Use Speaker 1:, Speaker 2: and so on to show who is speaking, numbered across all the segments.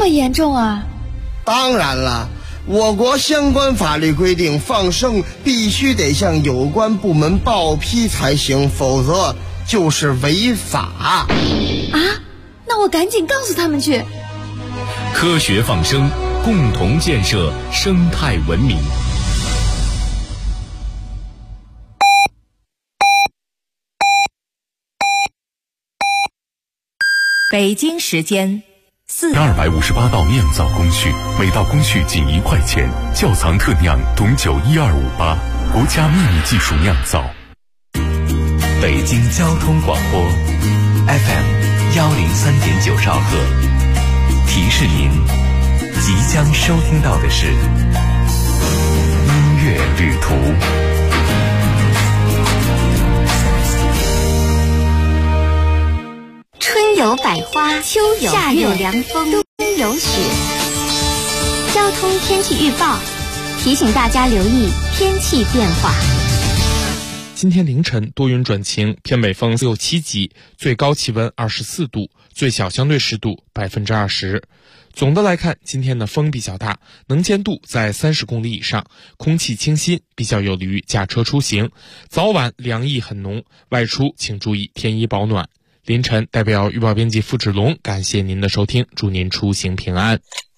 Speaker 1: 么严重啊？
Speaker 2: 当然了，我国相关法律规定，放生必须得向有关部门报批才行，否则就是违法。
Speaker 1: 啊？那我赶紧告诉他们去。
Speaker 3: 科学放生，共同建设生态文明。
Speaker 4: 北京时间
Speaker 5: 258道酿造工序，每道工序仅1块钱。窖藏特酿董酒1258，国家秘密技术酿造。
Speaker 6: 北京交通广播 FM103.9兆赫，提示您即将收听到的是音乐旅途。
Speaker 7: 春有百花，秋有夏有凉风，冬有雪。交通天气预报提醒大家留意天气变化。
Speaker 8: 今天凌晨多云转晴，偏北风6、7级，最高气温24度，最小相对湿度20%。总的来看，今天的风比较大，能见度在30公里以上，空气清新，比较有利于驾车出行。早晚凉意很浓，外出请注意添衣保暖。凌晨代表预报编辑付志龙，感谢您的收听，祝您出行平安。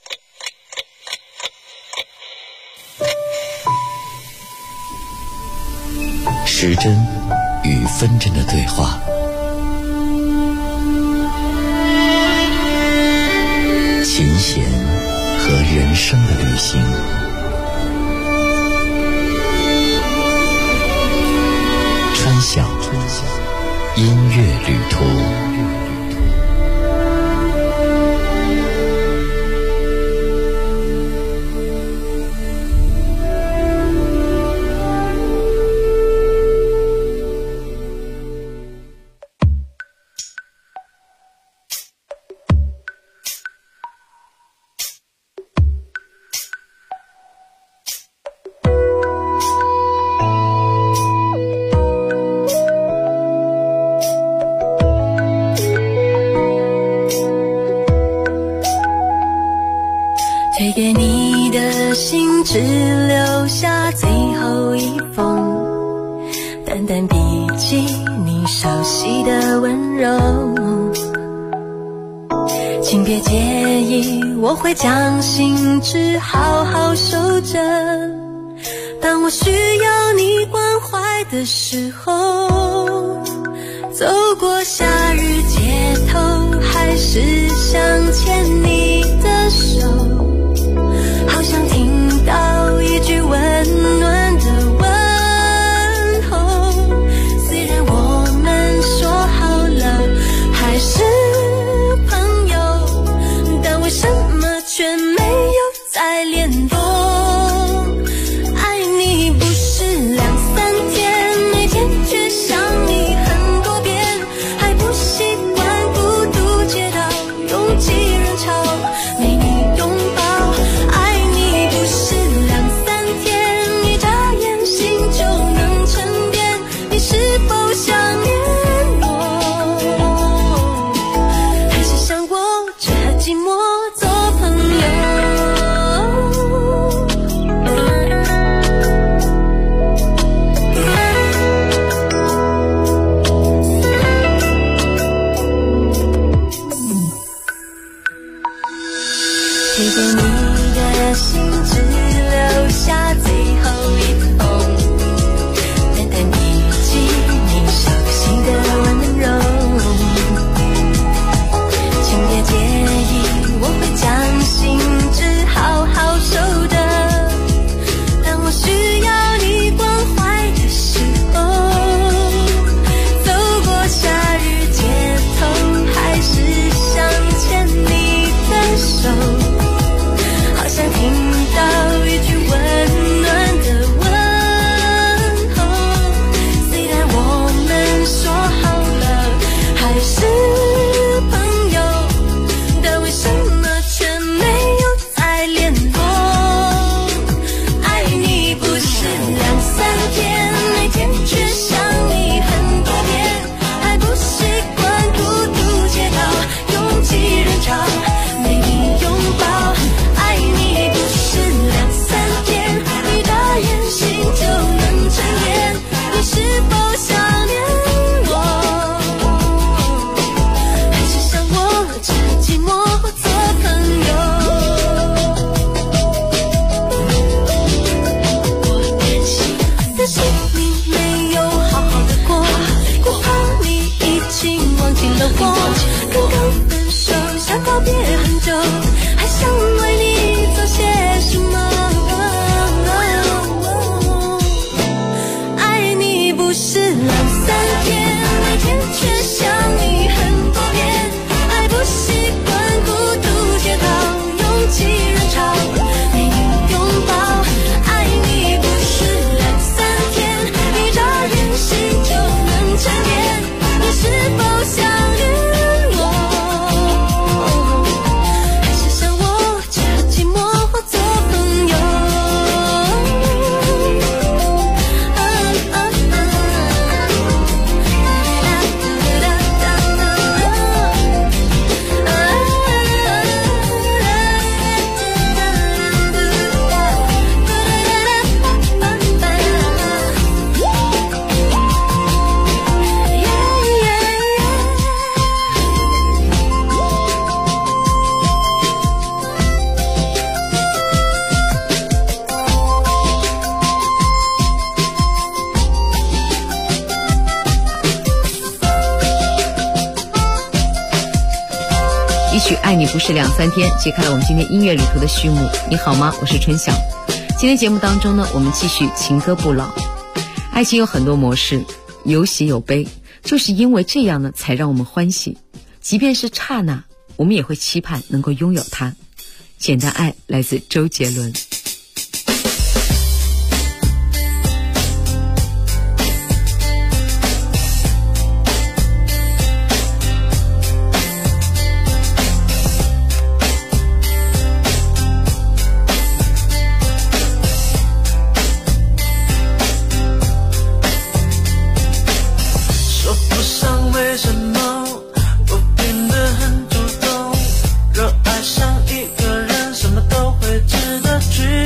Speaker 6: 时针与分针的对话，琴弦和人生的旅行，川响音乐旅途。
Speaker 9: 推给你的信只留下最后一封，淡淡笔记你熟悉的温柔，请别介意，我会将信纸好好收着，当我需要你关怀的时候，走过夏日街头，还是想牵你的手，好想听到一句温暖的问候，虽然我们说好了还是朋友，但为什么却没有再联络？爱你不是2、3天，每天却想你很多遍，还不习惯孤独街道拥挤人潮，没你拥抱。爱你不是2、3天，一眨眼心就能沉淀，你是否想念我？还是想过只和寂寞做朋友？推给你的信只留下最后一封，淡淡笔记你熟悉的温柔，请别介意，我会将信纸好好收着，当我需要你关怀的时候，走过夏日街头，还是想牵你的手，好想听到一句温暖的问还想为你做些什么？爱你不是两三天，每天却想你很多遍，爱不习惯孤独街道，拥挤人潮，没你拥抱。爱你不是两三天，一眨眼心就能沉淀，你是否想联络？还是想我只寂寞或做朋友？
Speaker 10: 一曲《爱你不是两三天》揭开了我们今天音乐旅途的序幕。你好吗？我是春晓。今天节目当中呢，我们继续情歌不老。爱情有很多模式，有喜有悲，就是因为这样呢，才让我们欢喜。即便是刹那，我们也会期盼能够拥有它。简单爱来自周杰伦。
Speaker 11: 热爱上一个人，什么都会值得去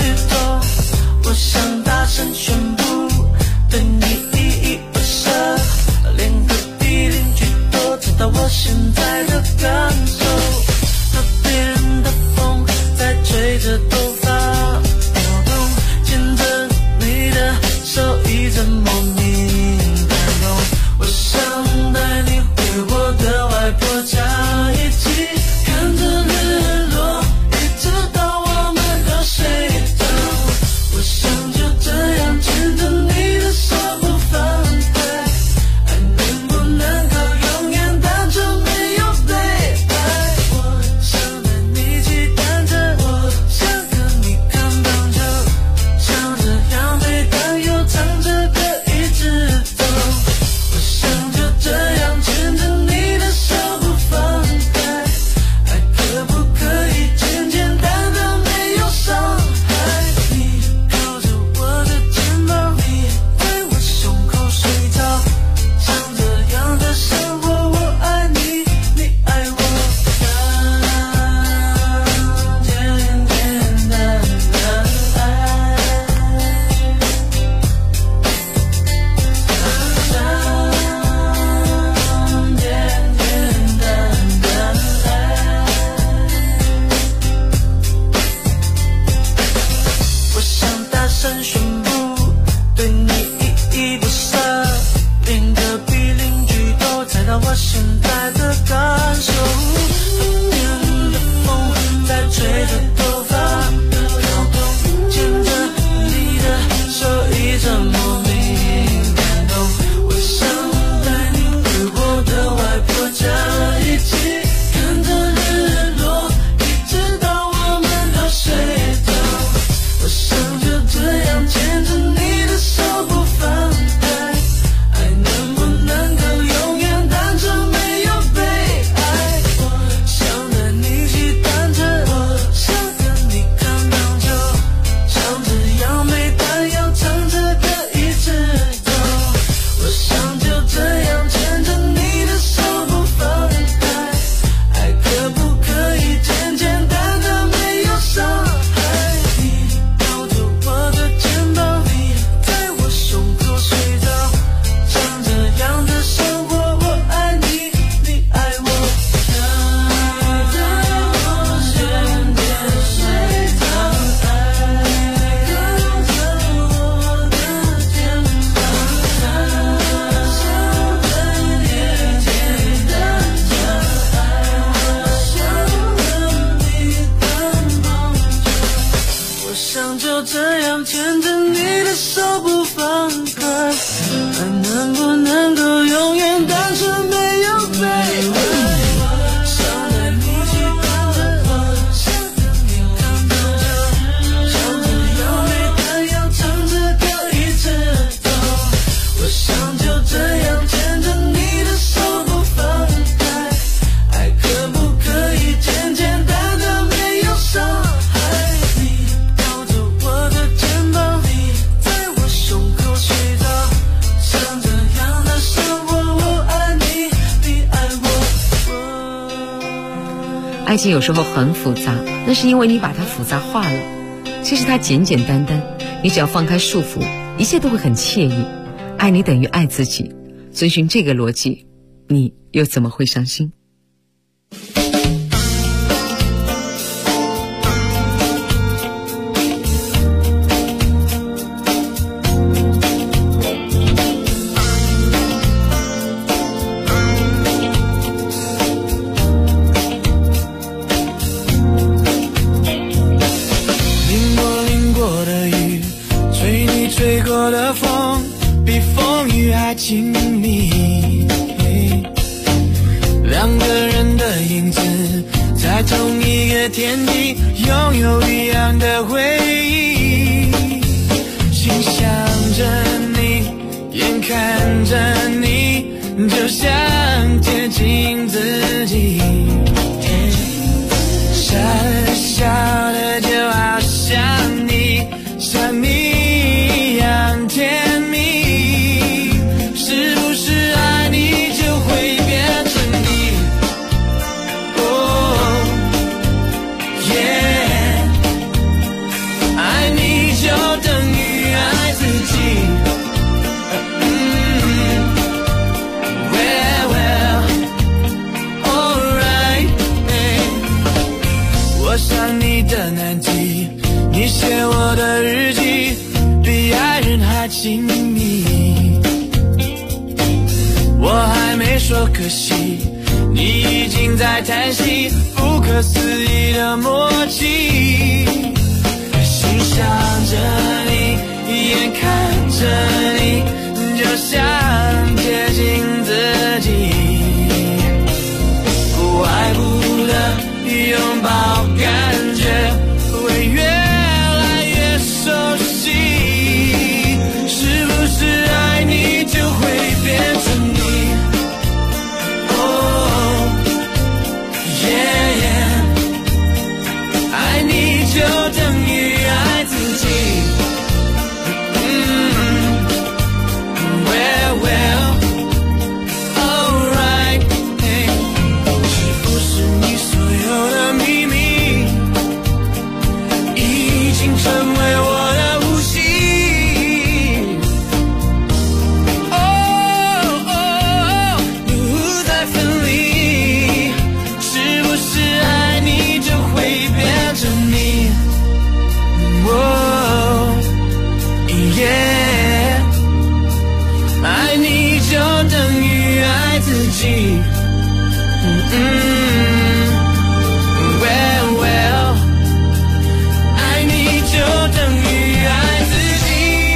Speaker 10: 情有时候很复杂，那是因为你把它复杂化了。其实它简简单单，你只要放开束缚，一切都会很惬意。爱你等于爱自己，遵循这个逻辑，你又怎么会伤心？
Speaker 11: 吹过的风比风雨还亲密，两个人的影子在同一个天地，拥有一样的回忆。心想着你，眼看着你，就像接近自己，傻的笑的就好像你，像你甜蜜，是不是爱你就会变成你？哦，耶，爱你就等于爱自己。Well, alright， 我想你的难题，你写我的日记，比爱人还亲密。我还没说可惜，你已经在叹息，不可思议的默契。欣赏着你，眼看着你，就像接近自己，不爱不得，拥抱感觉会越来越熟悉。是不是爱你就会变成你？哦，耶，爱你就等于爱自己。Well, alright， 是不是你所有的秘密已经成为我的呼吸？爱你就等于爱自己。Well， 爱你就等于爱自己。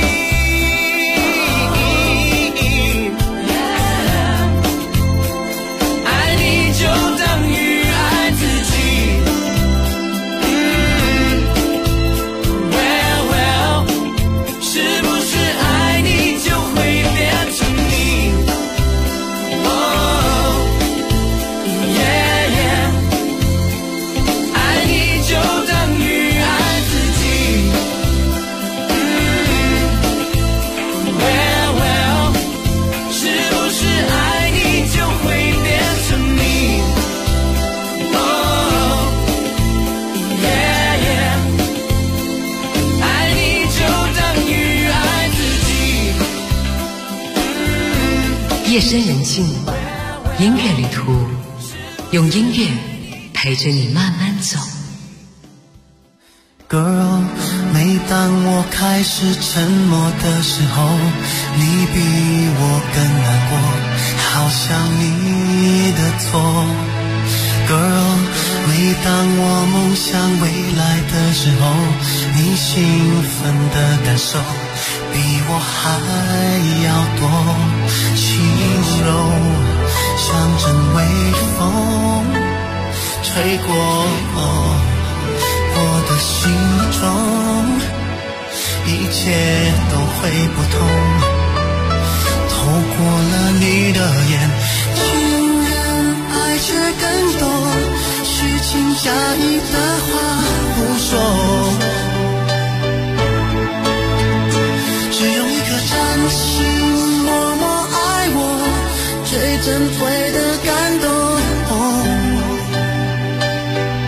Speaker 11: 爱你就等于爱自己。是不是爱你就会变成你？哦，耶，爱你就等于爱自己。Well， 是不是爱你就会变成你？哦，耶，爱你就等于爱自己。
Speaker 12: 夜深人静，音乐旅途，用音乐陪着你慢慢走。
Speaker 11: Girl， 每当我开始沉默的时候，你比我更难过，好像你的错。Girl， 每当我梦想未来的时候，你兴奋的感受比我还要多，轻柔像阵微风吹过我的心中，一切都会不同。透过了你的眼，竟然爱却更多，虚情假意的话不说，只用一颗真心默默爱我，最珍贵的感动。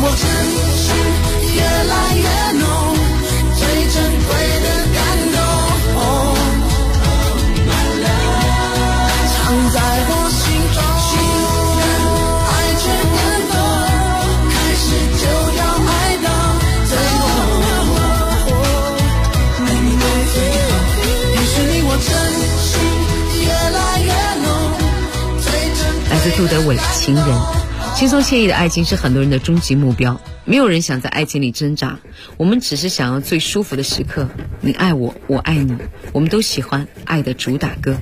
Speaker 11: 我真心越来越浓，最珍贵的感动，藏在我心中。爱却感动，开始就要爱到最后。于是你我真心越来越浓，最珍贵。
Speaker 10: 来自杜德伟《情人》。轻松惬意的爱情是很多人的终极目标，没有人想在爱情里挣扎，我们只是想要最舒服的时刻，你爱我，我爱你，我们都喜欢爱的主打歌。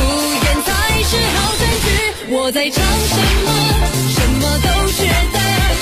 Speaker 9: 我在唱什么，什么都觉得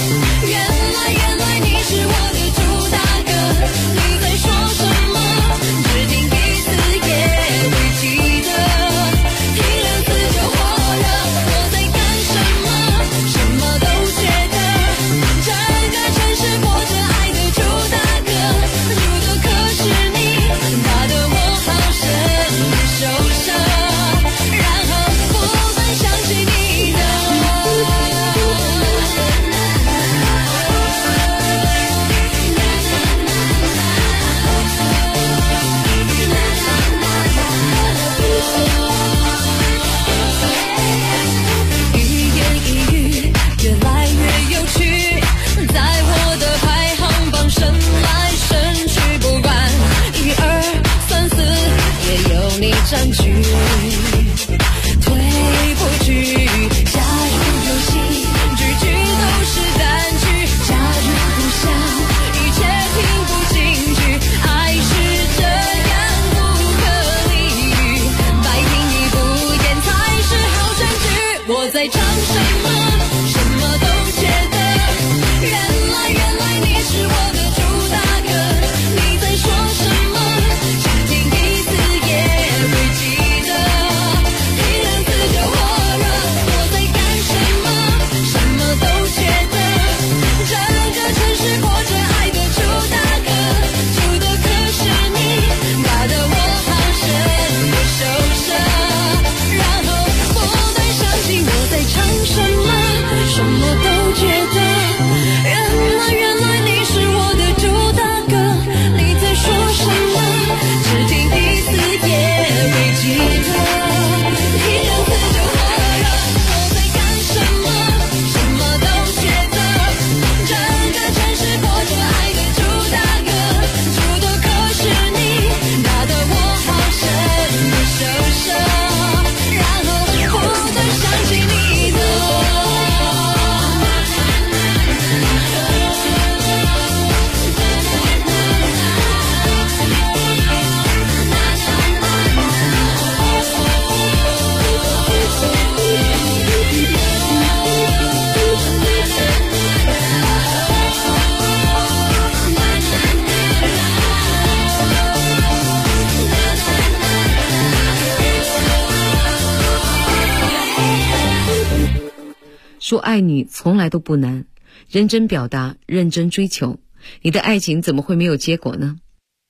Speaker 10: 说爱你从来都不难，认真表达，认真追求，你的爱情怎么会没有结果呢？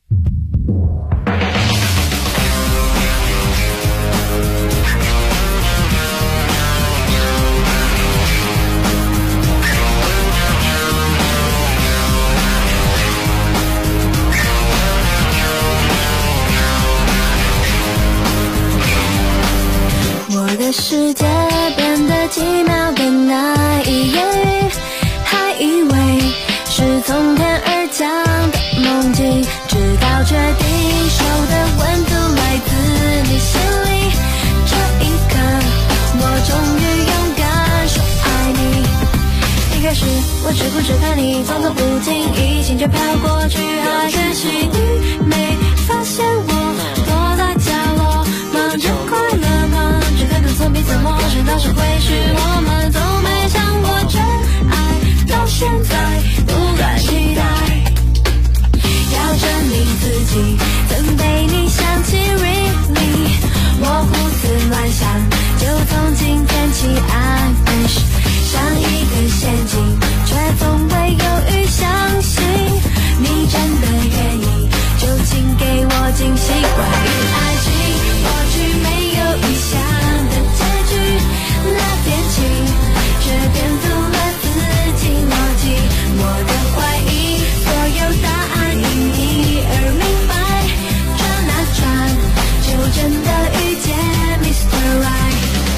Speaker 9: 我的世界变得奇妙的那一夜，还以为是从天而降的梦境，直到确定手的温度来自你心里，这一刻我终于勇敢说爱你。一开始我只顾着看你，装作不经意，心却飘过去，还可惜你没发现我躲在角落，忙着快乐，忙着可能从彼此陌生到是会是我们，从没想过真爱，到现在不敢期待，要证明自己曾被你想起 really， 我胡思乱想，就从今天起 I wish， 像一个陷阱，却从未犹豫相信你真的愿意，就请给我惊喜。关于爱情过去没有预想的结局，那天起却颠覆了自己逻辑，我的怀疑所有答案因你而明白，转啊转就真的遇见 Mr. Right。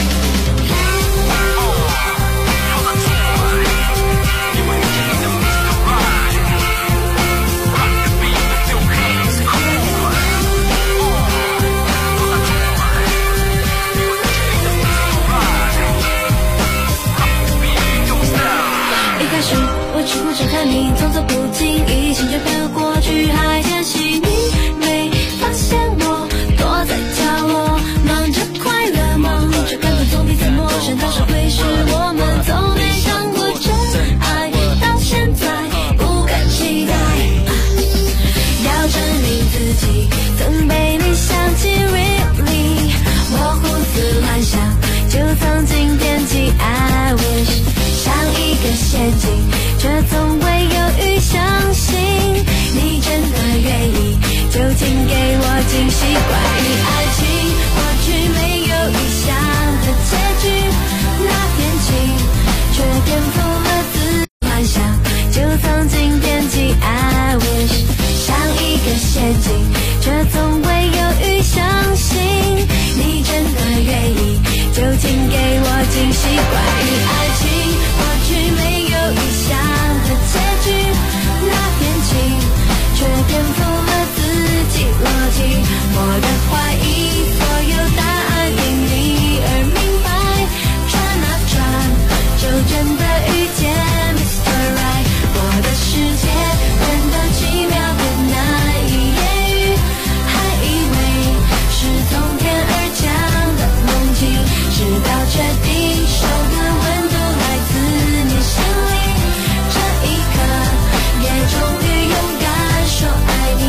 Speaker 9: 只顾着看你，装作不经意，心却飘过去，还可惜你没发现我躲在角落，忙着快乐，忙着感动，从彼此陌生到是会是我们，从没想过真爱，到现在不敢期待，要证明自己曾被你想起 really， 我胡思乱想，就从今天起 I wish， 像一个陷阱，却从未犹豫相信你真的愿意，就请给我惊喜。关于爱情过去没有预想的结局，那天起却颠覆了自幻想，就从今天起 I wish， 像一个陷阱，却从未犹豫相信你真的愿意，就请给我惊喜。关于爱情过去没有预想的结局，那天起却颠覆了自己逻辑，我的怀疑所有答案因你而明白，转啊转就真的遇见 Mr. Right， 我的世界变得奇妙的那一夜，还以为是从天而降的梦境，直到确定手的温度来自你心里，这一刻也终于勇敢说爱你。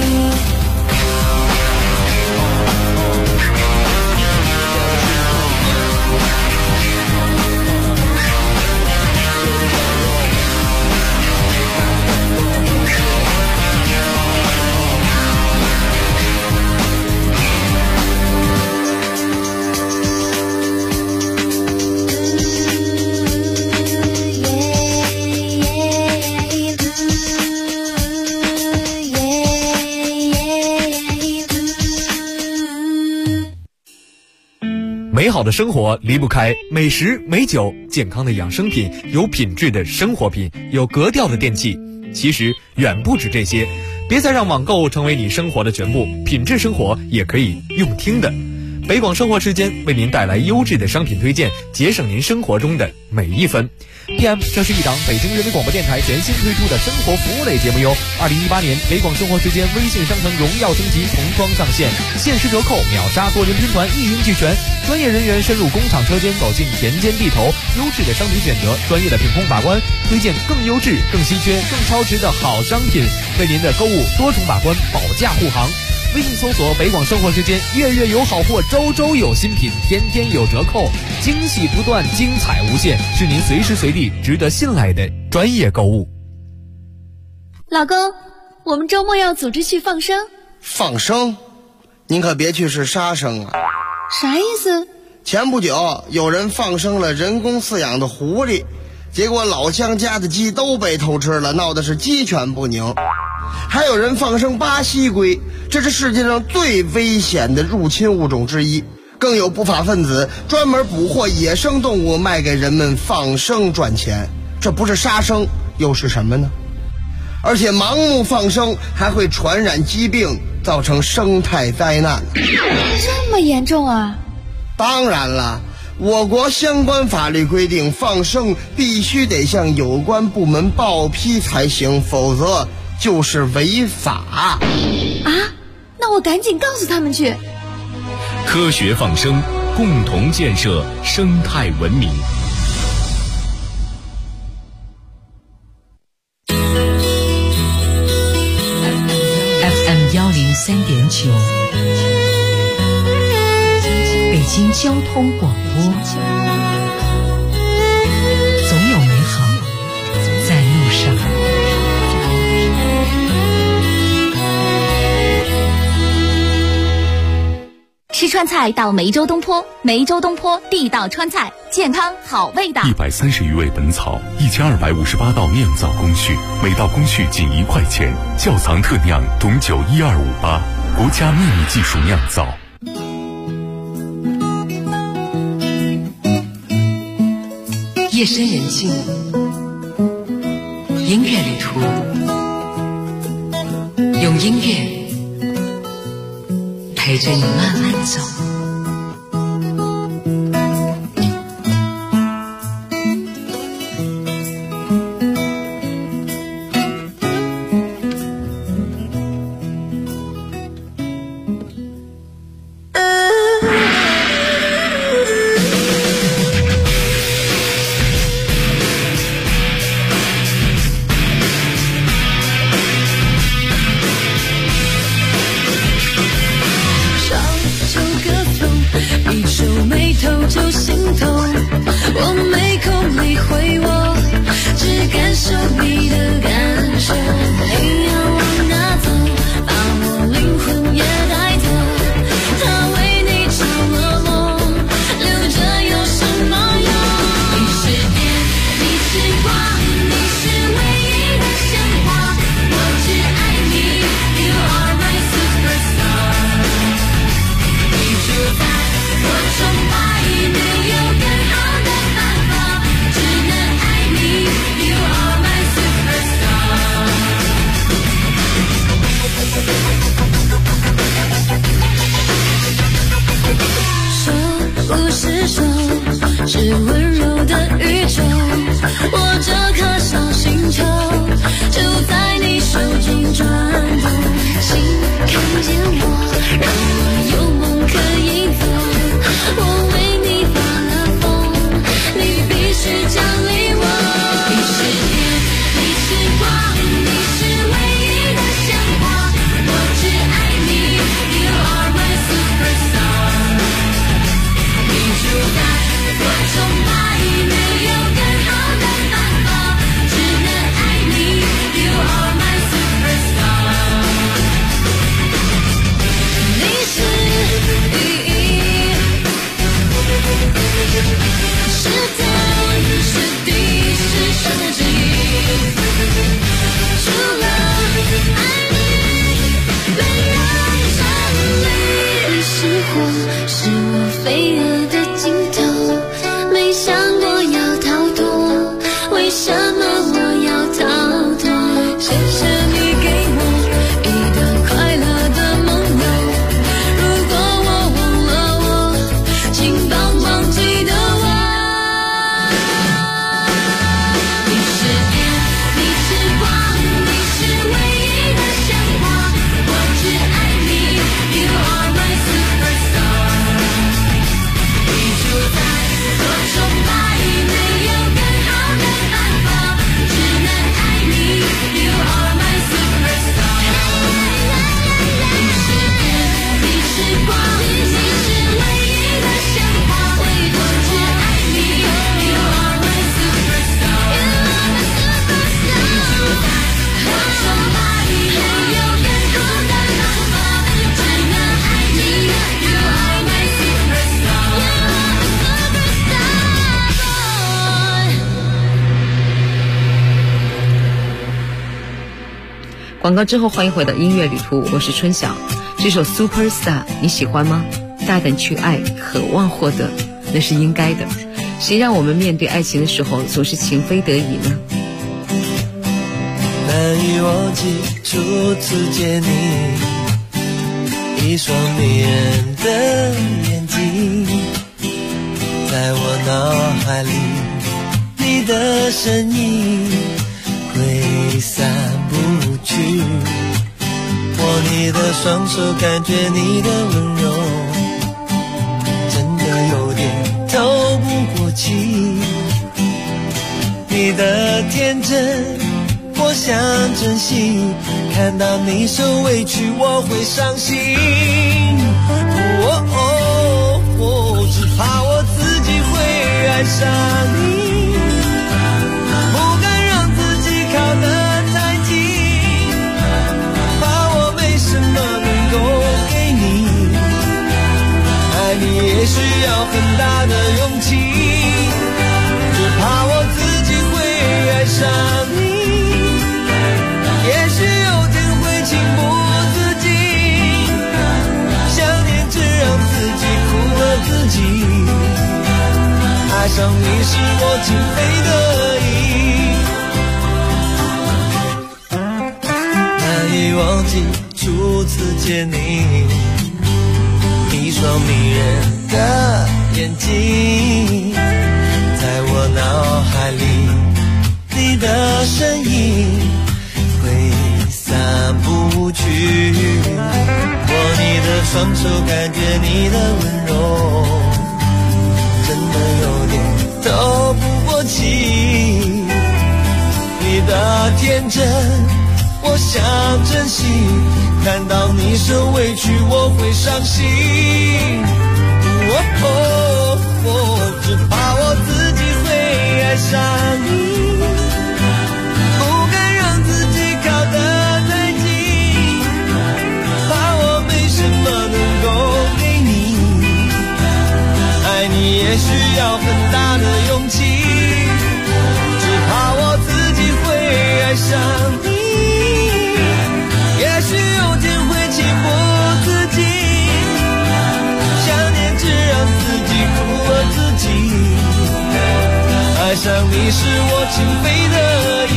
Speaker 13: 美好的生活离不开美食美酒，健康的养生品，有品质的生活品，有格调的电器。其实远不止这些，别再让网购成为你生活的全部，品质生活也可以用听的。北广生活时间为您带来优质的商品推荐，节省您生活中的每一分。PM， 这是一档北京人民广播电台全新推出的生活服务类节目哟。2018年北广生活时间微信商城荣耀升级，重装上线，限时折扣，秒杀多人拼团，一应俱全。专业人员深入工厂车间，走进田间地头，优质的商品选择，专业的品控把关，推荐更优质、更稀缺、更超值的好商品，为您的购物多重把关，保驾护航。 微信搜索北广生活时间，月月有好货，周周有新品，天天有折扣，惊喜不断，精彩无限，是您随时随地值得信赖的专业购物。
Speaker 1: 老公，我们周末要组织去放生。
Speaker 2: 放生？您可别去是杀生啊！
Speaker 1: 啥意思？
Speaker 2: 前不久有人放生了人工饲养的狐狸，结果老乡家的鸡都被偷吃了，闹的是鸡犬不宁。还有人放生巴西龟，这是世界上最危险的入侵物种之一。更有不法分子专门捕获野生动物卖给人们放生赚钱，这不是杀生又是什么呢？而且盲目放生还会传染疾病，造成生态灾难。
Speaker 1: 这么严重啊？
Speaker 2: 当然了，我国相关法律规定，放生必须得向有关部门报批才行，否则就是违法。
Speaker 1: 啊？那我赶紧告诉他们去。
Speaker 3: 科学放生，共同建设生态文明。
Speaker 12: FM103.9，北京交通广播，总有美好在路上。
Speaker 7: 吃川菜到梅州东坡，梅州东坡地道川菜，健康好味道。
Speaker 5: 130余味本草，1258道酿造工序，每道工序仅1块钱，窖藏特酿董酒12588，国家秘密技术酿造。
Speaker 12: 夜深人静，音乐旅途，用音乐陪着你慢慢走。
Speaker 9: 就跟
Speaker 10: 广告之后欢迎回到音乐旅途，我是春晓。这首 Superstar 你喜欢吗？大胆去爱，渴望获得，那是应该的。谁让我们面对爱情的时候总是情非得已呢？
Speaker 11: 难以忘记初次见你，一双迷人的眼睛，在我脑海里，你的身影挥散不去。握你的双手，感觉你的温柔，真的有点透不过气。你的天真我想珍惜，看到你受委屈我会伤心。只怕我自己会爱上你，不敢让自己靠得太近，怕我没什么能够给你，爱你也需要很大的勇气，只怕我自己会爱上你，也许有天会情不自禁，想念只让自己苦了自己，爱上你是我情非得已。难以忘记初次见你，一双迷人的眼睛，在我脑海里，你的身影挥散不去。握你的双手，感觉你的温柔，真的有点透不过气。你的天真我想珍惜，看到你受委屈我会伤心。只怕我自己会爱上你，不敢让自己靠得太近，怕我没什么能够给你，爱你也需要很大的勇气，只怕我自己会爱上你，也许有天会情不自禁，想念只让自己苦了自己，爱上你是我情非得已。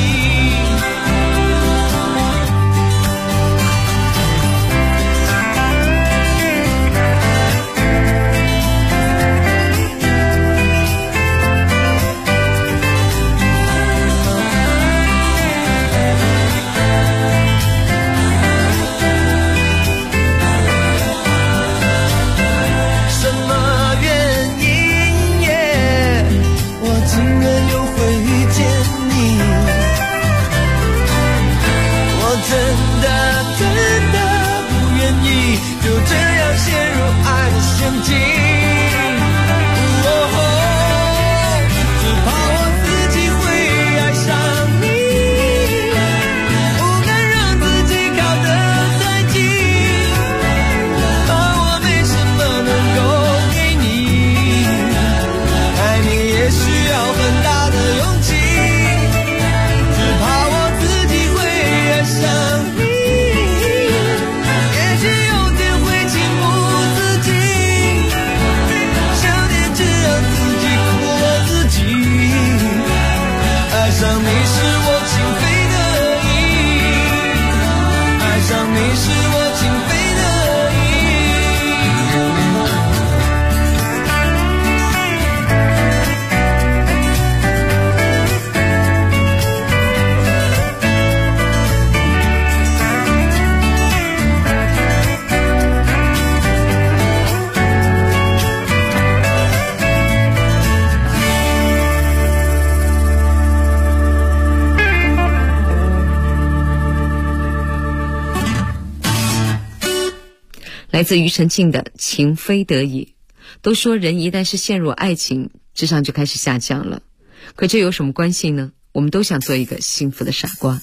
Speaker 10: 来自庾澄庆的《情非得已》。都说人一旦是陷入爱情，智商就开始下降了，可这有什么关系呢？我们都想做一个幸福的傻瓜。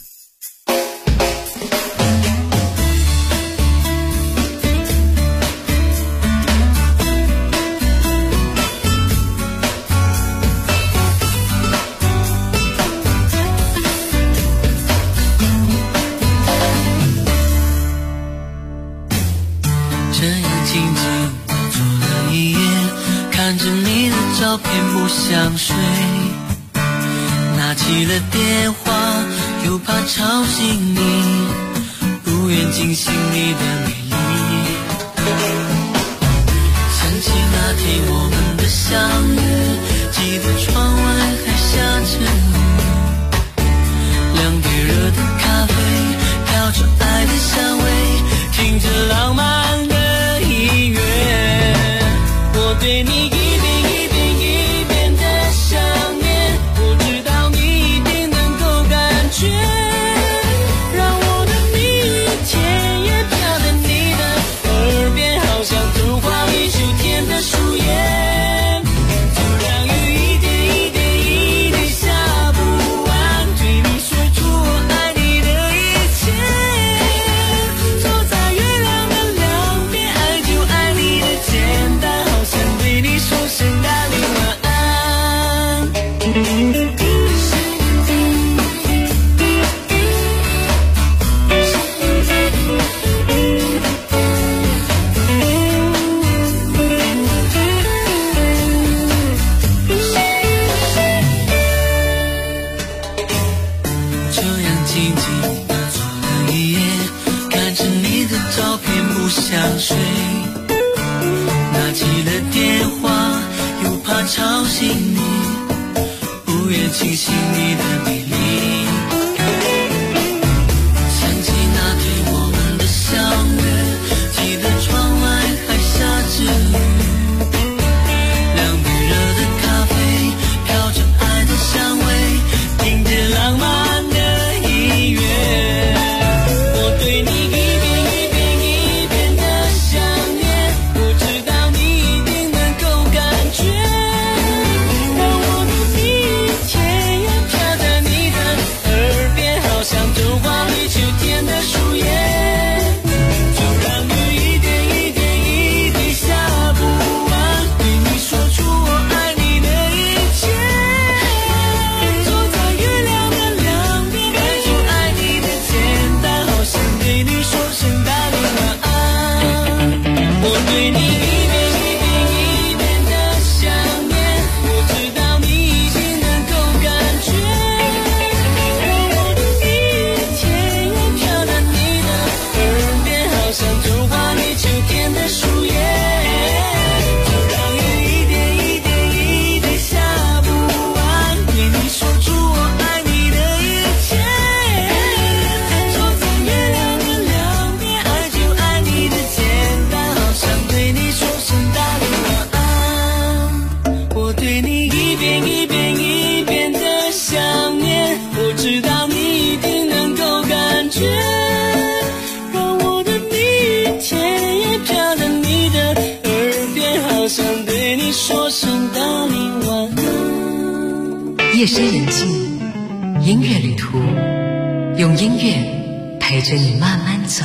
Speaker 11: 想睡，拿起了电话又怕吵醒你，不愿惊醒你的美丽。想起那天我们的相约，记得窗外还下着雨，2杯热的咖啡，飘着爱的香味，听着浪漫的音乐。我对你一遍一遍一遍的想念，我知道你一定能够感觉，让我的明天也飘在你的耳边，好像童话里秋天的树叶，就让雨一点一点一点下不完，对你说出我爱你的一切，走在月亮的两边，爱就爱你的简单，好像对你说声大力晚安。这样静静地坐了一夜，看着你的照片不想睡，拿起了电话又怕吵醒你，不愿惊醒你的美丽。想起那天我们的相约，记得窗外还下着雨，2杯热的咖啡，飘着爱的香味，听着浪漫的音乐。我对你一遍一遍一遍的想念，我知道你一定能够感觉，让我的明天也飘在你的耳边，好像童话里秋天的树叶，就让雨一点一点一滴下不完，对你说出我爱你的一切，走在月亮的两边，爱就爱你的简单，好像对你说声大力晚安。我对你一遍一遍一遍的想念，我知道你已经能够感觉，让我的明天也飘在你的耳边，好像童话里秋天的树叶，就让雨一点一点一滴下不完，对你说出我爱你的一切，走在月亮的两边，爱就爱你的简单，好像对你说声大力晚安。我对你一遍一遍一遍的想念，我知道你一定能够感觉，让我的明天也飘在你的耳边，好像对你说声大力晚安。
Speaker 12: 夜深人静，音乐旅途，用音乐陪着你慢慢走。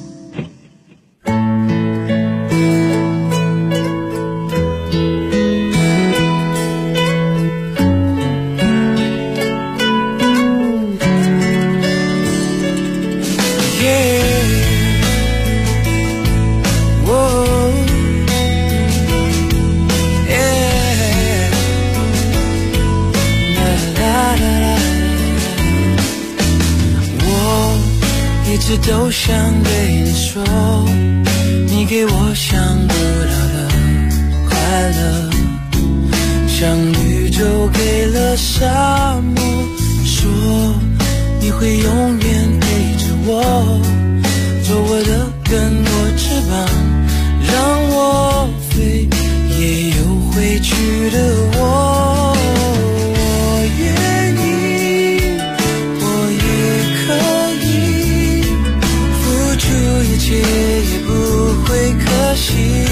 Speaker 11: 一直都想对你说，你给我想不到的快乐，像宇宙给了沙漠，说你会永远陪着我，做我的根，我翅膀，让我飞，也有回去的我。我愿意，我也可以付出一切，也不会可惜。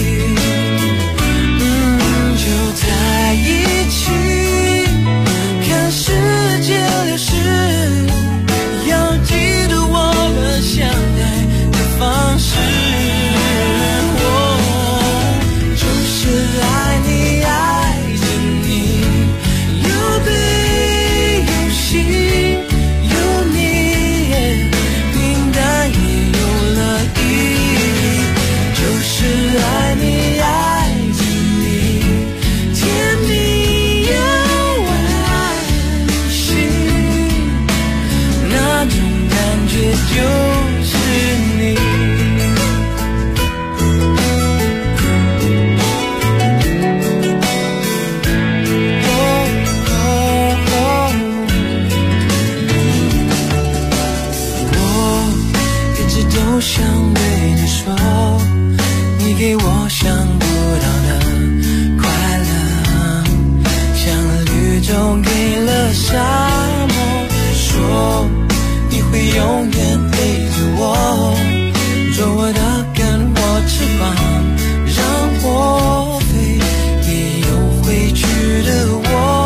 Speaker 11: 就在一起，看世界流逝，要记得我们相爱的方式。我就是爱你，爱就是你。我想对你说，你给我想不到的快乐，像绿洲给了沙漠，说你会永远陪着我，做我的根，我翅膀，让我飞，也有回去的我。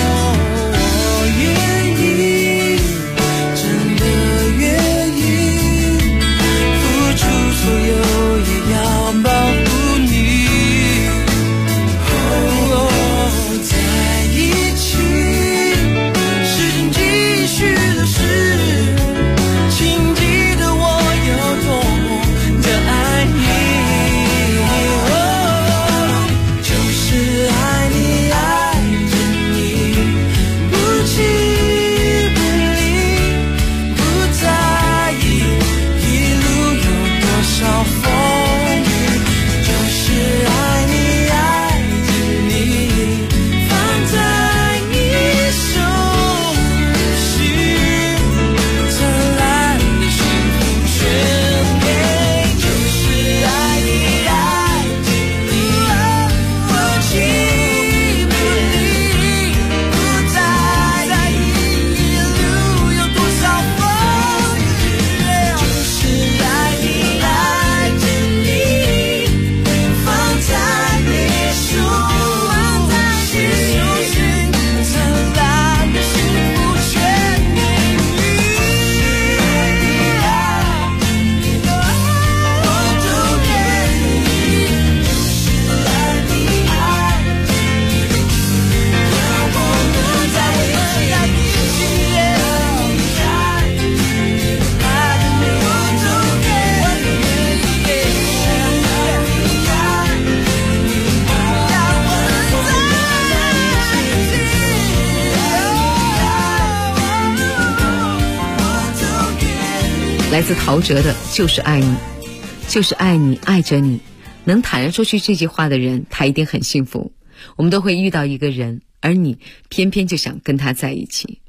Speaker 10: 来自陶喆的就是爱你，就是爱你，爱着你。能坦然说出这句话的人，他一定很幸福。我们都会遇到一个人，而你偏偏就想跟他在一起。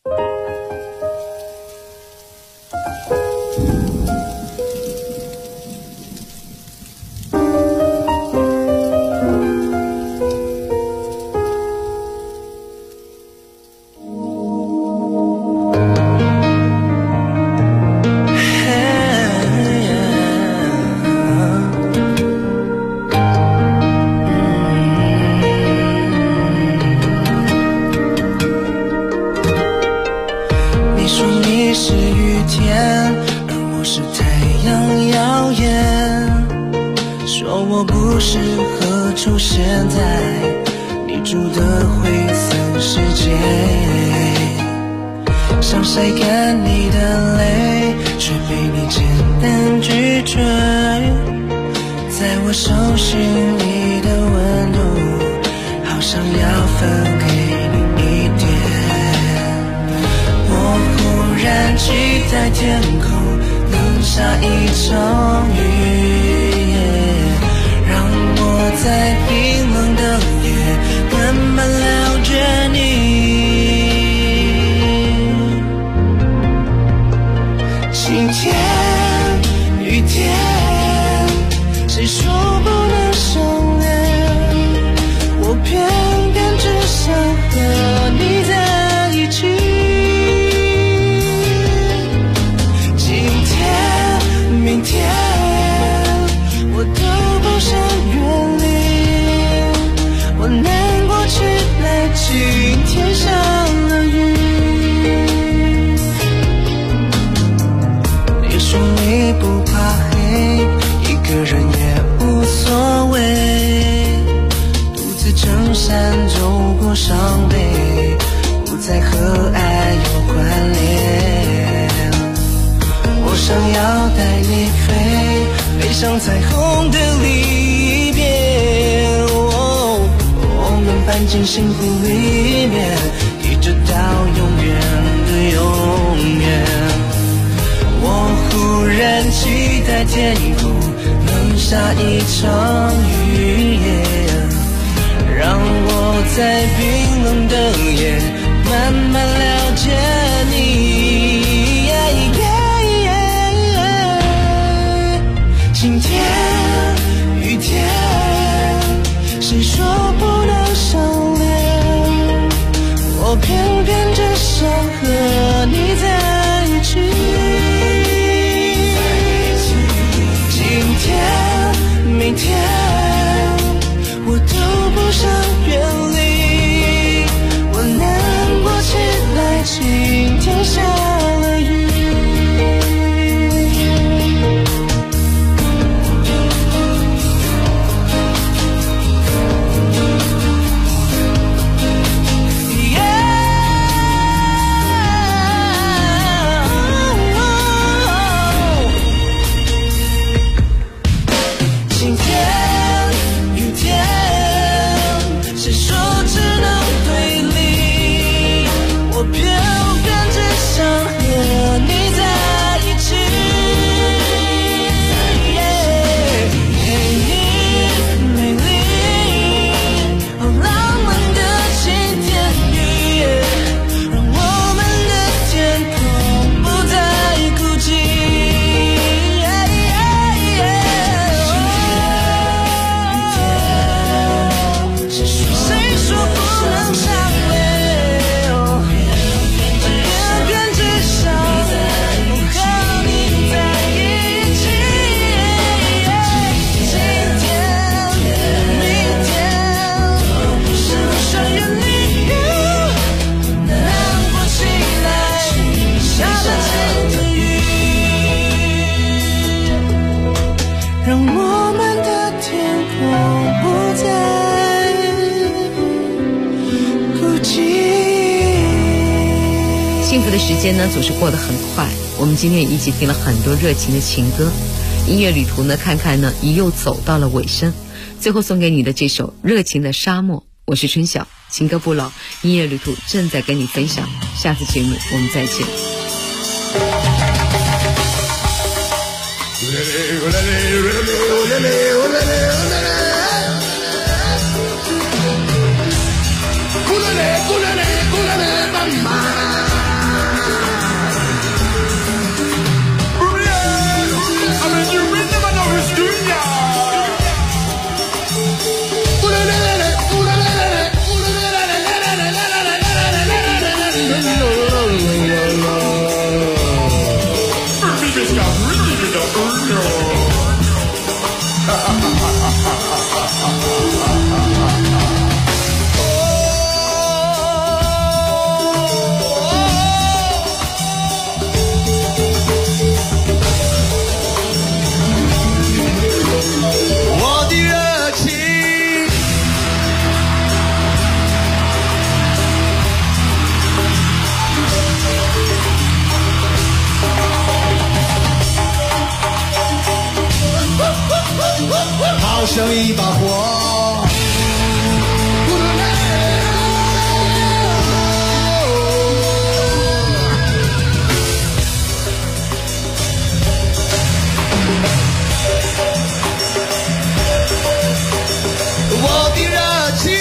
Speaker 11: 上彩虹的离别，我们搬进幸福里面，一直到永远的永远。 待天空能下一场雨，让我在冰冷的夜慢慢了解你。晴天雨天，谁说不能相恋？我偏偏只想和你在一起。今天明天我都不想远离，我难过起来今天下了雨。
Speaker 10: 幸福的时间呢总是过得很快，我们今天也一起听了很多热情的情歌，音乐旅途呢看看呢又走到了尾声，最后送给你的这首热情的沙漠。我是春晓，情歌不老，音乐旅途正在跟你分享，下次节目我们再见。
Speaker 11: 好像一把火，我的热情。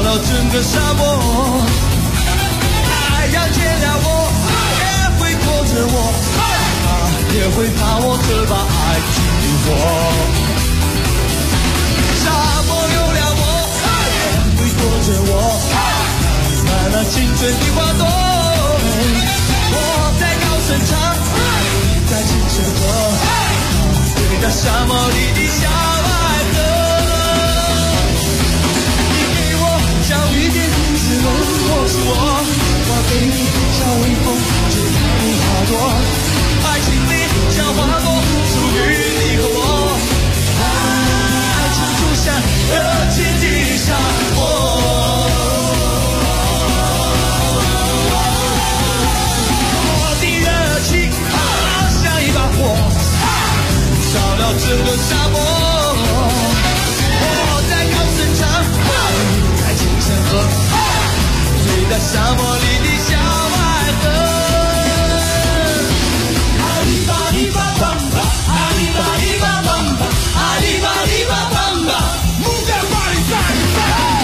Speaker 11: 了整个沙漠。太阳见了我，也会躲着我，也会怕我这把爱情火。沙漠有了我，也会躲着我，满了青春的花朵。我在高声唱，在清晨喝，对着沙漠里的小爱河。你给我像雨点滋润我是我给你像微风吹开花朵，爱情里像花朵属于你和我，爱情就像热情的沙漠。烧了整个沙漠，我在高声唱，在清晨喝，醉在沙漠里的小爱河。阿里巴里巴邦巴，阿里巴里巴邦巴，阿里巴里巴邦巴 ，Move that body side to side。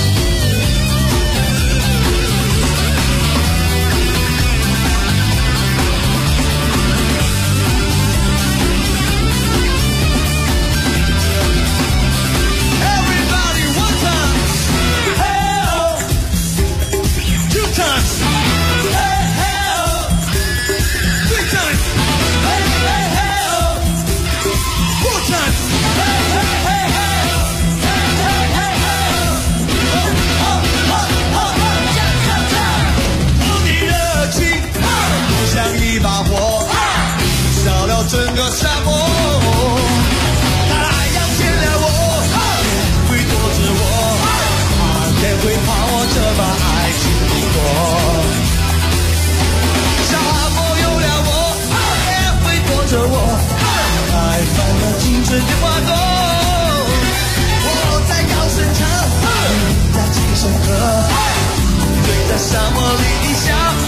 Speaker 11: 整个沙漠，太阳见了我，也会躲着我，也会怕我这把爱情的火。沙漠有了我，也会躲着我，爱泛了青春的花朵。我在高声唱，在清晨喝，醉在沙漠里的小